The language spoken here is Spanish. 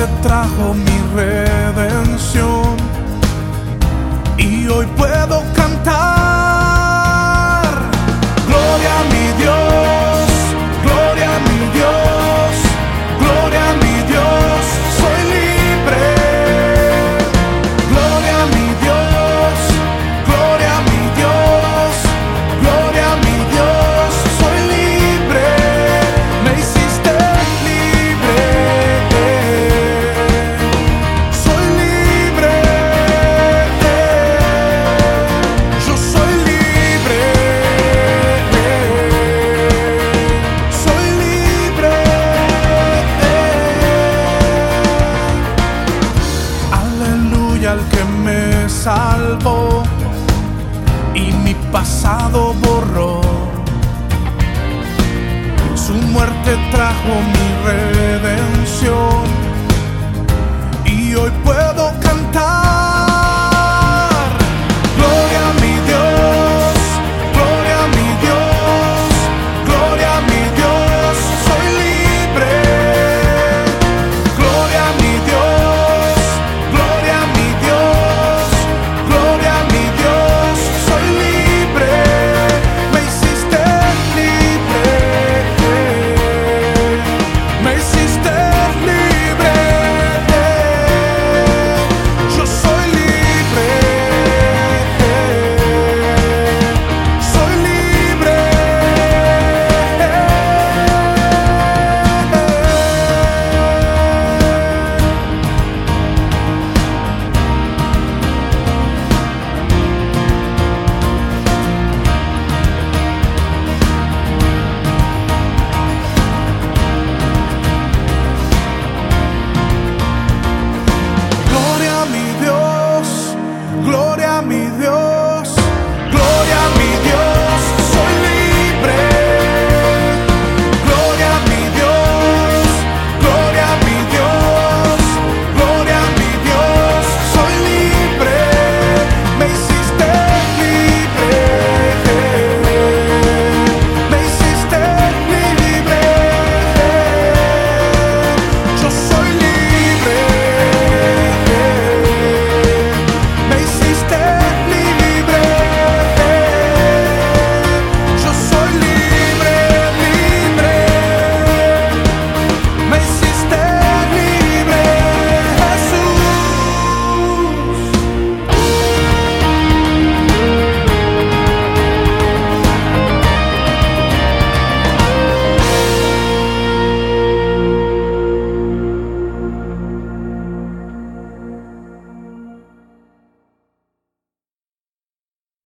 muerte trajo mi redención, y hoy puedo cantar: gloria a mi Dios, gloria a mi Dios, gloria a mi Dios, soy libre. Gloria a mi Dios, gloria a mi Dios, gloria a mi Dios, soy libre. Me hiciste libre, soy libre. Yo soy libre, soy libre. Aleluya al que me salvó y mi pasado borró. Su muerte trajo mi redención,